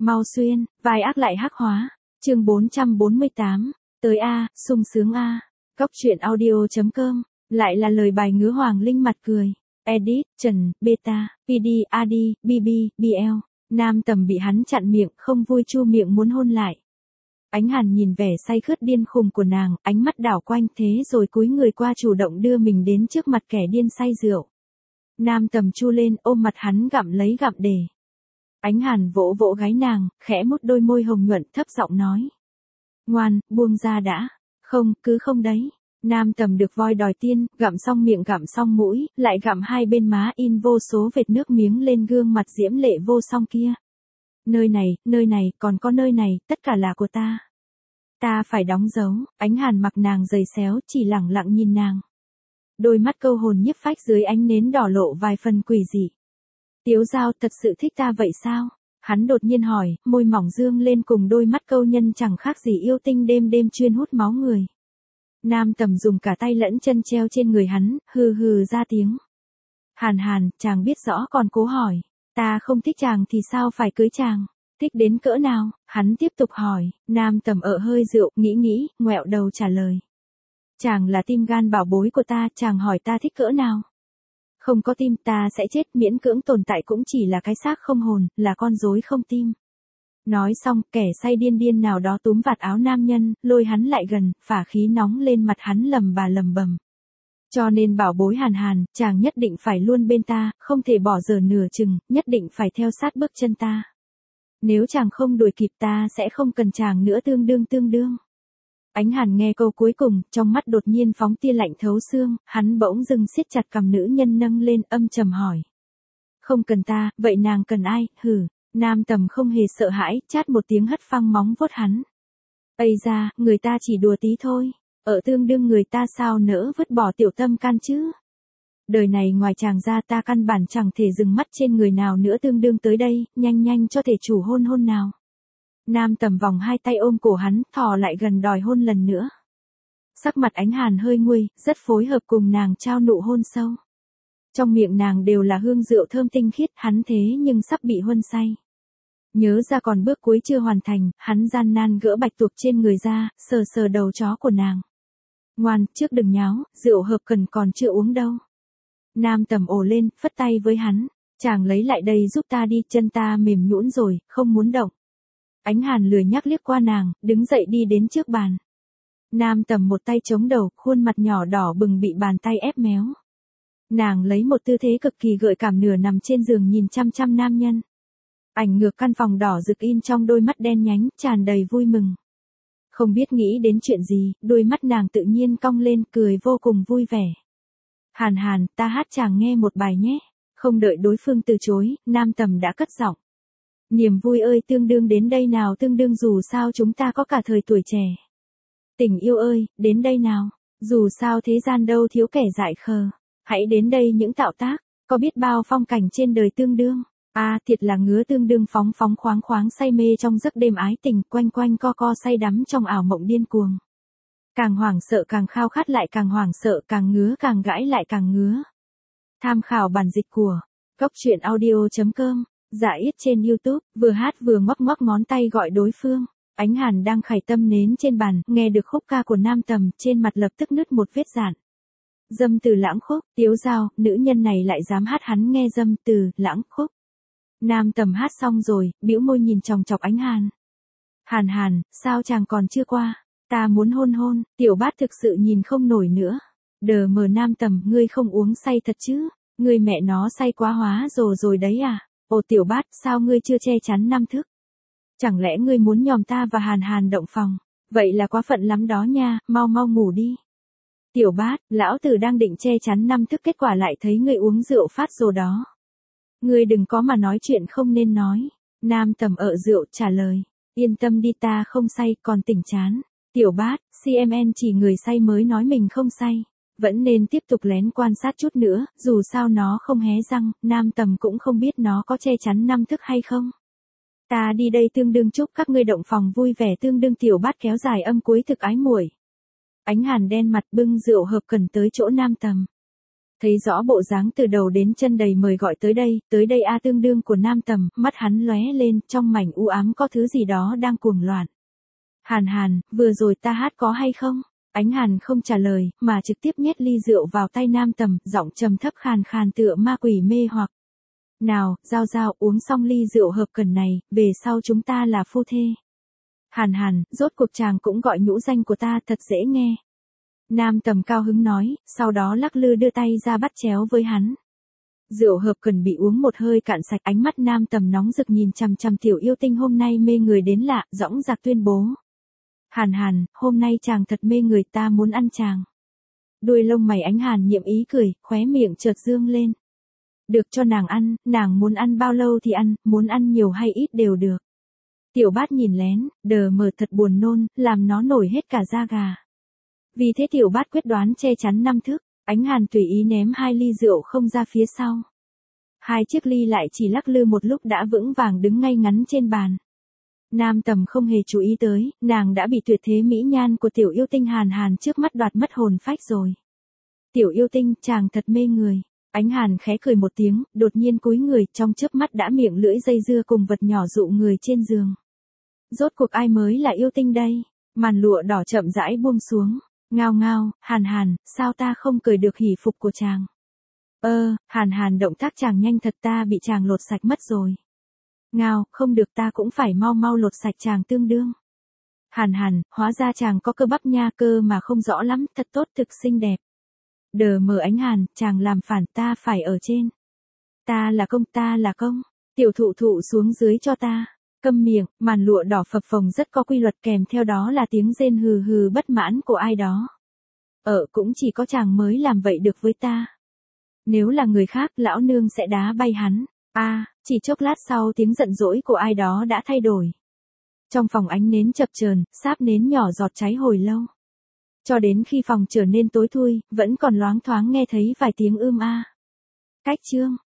Mau xuyên, vai ác lại hắc hóa. Chương 448, tới A, sung sướng A. Cóc truyện audio.com, lại là lời bài ngứa Hoàng Linh mặt cười. Edit, Trần, Beta, PD, AD, BB, BL. Nam Tầm bị hắn chặn miệng, không vui chu miệng muốn hôn lại. Ánh Hàn nhìn vẻ say khướt điên khùng của nàng, ánh mắt đảo quanh thế rồi cúi người qua chủ động đưa mình đến trước mặt kẻ điên say rượu. Nam Tầm chu lên ôm mặt hắn gặm lấy gặm để. Ánh Hàn vỗ vỗ gáy nàng, khẽ mút đôi môi hồng nhuận thấp giọng nói. Ngoan, buông ra đã. Không, cứ không đấy. Nam Tầm được voi đòi tiên, gặm xong miệng gặm xong mũi, lại gặm hai bên má in vô số vệt nước miếng lên gương mặt diễm lệ vô song kia. Nơi này, còn có nơi này, tất cả là của ta. Ta phải đóng dấu. Ánh Hàn mặc nàng giày xéo, chỉ lẳng lặng nhìn nàng. Đôi mắt câu hồn nhiếp phách dưới ánh nến đỏ lộ vài phần quỷ dị. Tiếu Giao thật sự thích ta vậy sao? Hắn đột nhiên hỏi, môi mỏng dương lên cùng đôi mắt câu nhân chẳng khác gì yêu tinh đêm đêm chuyên hút máu người. Nam Tầm dùng cả tay lẫn chân treo trên người hắn, hừ hừ ra tiếng. Hàn, chàng biết rõ còn cố hỏi. Ta không thích chàng thì sao phải cưới chàng? Thích đến cỡ nào? Hắn tiếp tục hỏi. Nam Tầm hơi rượu, nghĩ, ngoẹo đầu trả lời. Chàng là tim gan bảo bối của ta, chàng hỏi ta thích cỡ nào? Không có tim ta sẽ chết, miễn cưỡng tồn tại cũng chỉ là cái xác không hồn, là con rối không tim. Nói xong, kẻ say điên nào đó túm vạt áo nam nhân, lôi hắn lại gần, phả khí nóng lên mặt hắn lầm bầm. Cho nên bảo bối Hàn, chàng nhất định phải luôn bên ta, không thể bỏ giờ nửa chừng, nhất định phải theo sát bước chân ta. Nếu chàng không đuổi kịp ta sẽ không cần chàng nữa tương đương. Ánh Hàn nghe câu cuối cùng, trong mắt đột nhiên phóng tia lạnh thấu xương, hắn bỗng dưng siết chặt cằm nữ nhân nâng lên âm trầm hỏi. Không cần ta, vậy nàng cần ai, hử? Nam Tầm không hề sợ hãi, chát một tiếng hất phăng móng vuốt hắn. Ây da, người ta chỉ đùa tí thôi, ở tương đương người ta sao nỡ vứt bỏ tiểu tâm can chứ? Đời này ngoài chàng ra ta căn bản chẳng thể dừng mắt trên người nào nữa tương đương tới đây, nhanh cho thể chủ hôn nào. Nam Tầm vòng hai tay ôm cổ hắn, thò lại gần đòi hôn lần nữa. Sắc mặt Ánh Hàn hơi nguôi, rất phối hợp cùng nàng trao nụ hôn sâu. Trong miệng nàng đều là hương rượu thơm tinh khiết, hắn thế nhưng sắp bị huân say. Nhớ ra còn bước cuối chưa hoàn thành, hắn gian nan gỡ bạch tuộc trên người ra, sờ đầu chó của nàng. Ngoan, trước đừng nháo, rượu hợp cần còn chưa uống đâu. Nam Tầm ồ lên, phất tay với hắn. Chàng lấy lại đây giúp ta đi, chân ta mềm nhũn rồi, không muốn động. Ánh Hàn lười nhắc liếc qua nàng, đứng dậy đi đến trước bàn. Nam Tầm một tay chống đầu, khuôn mặt nhỏ đỏ bừng bị bàn tay ép méo. Nàng lấy một tư thế cực kỳ gợi cảm nửa nằm trên giường nhìn chăm nam nhân. Ảnh ngược căn phòng đỏ rực in trong đôi mắt đen nhánh, tràn đầy vui mừng. Không biết nghĩ đến chuyện gì, đôi mắt nàng tự nhiên cong lên, cười vô cùng vui vẻ. Hàn, ta hát chàng nghe một bài nhé. Không đợi đối phương từ chối, Nam Tầm đã cất giọng. Niềm vui ơi tương đương đến đây nào, tương đương dù sao chúng ta có cả thời tuổi trẻ. Tình yêu ơi, đến đây nào, dù sao thế gian đâu thiếu kẻ dại khờ. Hãy đến đây những tạo tác, có biết bao phong cảnh trên đời tương đương. Thiệt là ngứa tương đương phóng khoáng say mê trong giấc đêm ái tình, quanh co say đắm trong ảo mộng điên cuồng. Càng hoảng sợ càng khao khát lại càng hoảng sợ, càng ngứa càng gãi lại càng ngứa. Tham khảo bản dịch của Cóc truyện audio.com. Dạ Yết trên YouTube, vừa hát vừa ngoắc ngón tay gọi đối phương. Ánh Hàn đang khải tâm nến trên bàn, nghe được khúc ca của Nam Tầm, trên mặt lập tức nứt một vết dạn. Dâm từ lãng khúc, Tiếu Giao, nữ nhân này lại dám hát hắn nghe dâm từ lãng khúc. Nam Tầm hát xong rồi, bĩu môi nhìn chòng chọc Ánh Hàn. Hàn, sao chàng còn chưa qua? Ta muốn hôn, Tiểu Bát thực sự nhìn không nổi nữa. Đờ mờ Nam Tầm, ngươi không uống say thật chứ? Ngươi mẹ nó say quá hóa rồi đấy à? Ồ Tiểu Bát, sao ngươi chưa che chắn năm thức? Chẳng lẽ ngươi muốn nhòm ta và Hàn động phòng? Vậy là quá phận lắm đó nha, mau ngủ đi. Tiểu Bát, lão tử đang định che chắn năm thức kết quả lại thấy ngươi uống rượu phát rồi đó. Ngươi đừng có mà nói chuyện không nên nói. Nam Tầm rượu trả lời. Yên tâm đi ta không say còn tỉnh chán. Tiểu Bát, CMN chỉ người say mới nói mình không say. Vẫn nên tiếp tục lén quan sát chút nữa, dù sao nó không hé răng, Nam Tầm cũng không biết nó có che chắn năm thức hay không. Ta đi đây tương đương chúc các ngươi động phòng vui vẻ tương đương. Tiểu Bát kéo dài âm cuối thực ái muội. Ánh Hàn đen mặt bưng rượu hợp cần tới chỗ Nam Tầm. Thấy rõ bộ dáng từ đầu đến chân đầy mời gọi tới đây a tương đương của Nam Tầm, mắt hắn lóe lên, trong mảnh u ám có thứ gì đó đang cuồng loạn. Hàn Hàn, vừa rồi ta hát có hay không? Ánh Hàn không trả lời, mà trực tiếp nhét ly rượu vào tay Nam Tầm, giọng trầm thấp khàn khàn tựa ma quỷ mê hoặc. Nào, Giao Giao, uống xong ly rượu hợp cần này, về sau chúng ta là phu thê. Hàn Hàn, rốt cuộc chàng cũng gọi nhũ danh của ta thật dễ nghe. Nam Tầm cao hứng nói, sau đó lắc lư đưa tay ra bắt chéo với hắn. Rượu hợp cần bị uống một hơi cạn sạch, ánh mắt Nam Tầm nóng rực nhìn chằm chằm Tiểu Yêu Tinh hôm nay mê người đến lạ, dõng dạc tuyên bố. Hàn Hàn, hôm nay chàng thật mê người, ta muốn ăn chàng. Đuôi lông mày Ánh Hàn nhiệm ý cười, khóe miệng chợt dương lên. Được cho nàng ăn, nàng muốn ăn bao lâu thì ăn, muốn ăn nhiều hay ít đều được. Tiểu Bát nhìn lén, đờ mờ thật buồn nôn, làm nó nổi hết cả da gà. Vì thế Tiểu Bát quyết đoán che chắn 5 thước, Ánh Hàn tùy ý ném 2 ly rượu không ra phía sau. 2 chiếc ly lại chỉ lắc lư một lúc đã vững vàng đứng ngay ngắn trên bàn. Nam Tầm không hề chú ý tới, nàng đã bị tuyệt thế mỹ nhan của Tiểu Yêu Tinh Hàn Hàn trước mắt đoạt mất hồn phách rồi. Tiểu Yêu Tinh, chàng thật mê người. Ánh Hàn khẽ cười một tiếng, đột nhiên cúi người, trong chớp mắt đã miệng lưỡi dây dưa cùng vật nhỏ dụ người trên giường. Rốt cuộc ai mới là yêu tinh đây? Màn lụa đỏ chậm rãi buông xuống. Ngao ngao, Hàn Hàn, sao ta không cởi được hỉ phục của chàng? Hàn Hàn động tác chàng nhanh thật, ta bị chàng lột sạch mất rồi. Ngao, không được, ta cũng phải mau mau lột sạch chàng tương đương. Hàn Hàn, hóa ra chàng có cơ bắp nha, cơ mà không rõ lắm, thật tốt thực xinh đẹp. Đờ mờ Ánh Hàn, chàng làm phản, ta phải ở trên. Ta là công. Tiểu thụ thụ xuống dưới cho ta. Câm miệng, màn lụa đỏ phập phồng rất có quy luật, kèm theo đó là tiếng rên hừ hừ bất mãn của ai đó. Cũng chỉ có chàng mới làm vậy được với ta. Nếu là người khác, lão nương sẽ đá bay hắn. Chỉ chốc lát sau tiếng giận dỗi của ai đó đã thay đổi. Trong phòng ánh nến chập chờn, sáp nến nhỏ giọt cháy hồi lâu. Cho đến khi phòng trở nên tối thui, vẫn còn loáng thoáng nghe thấy vài tiếng Cách chương.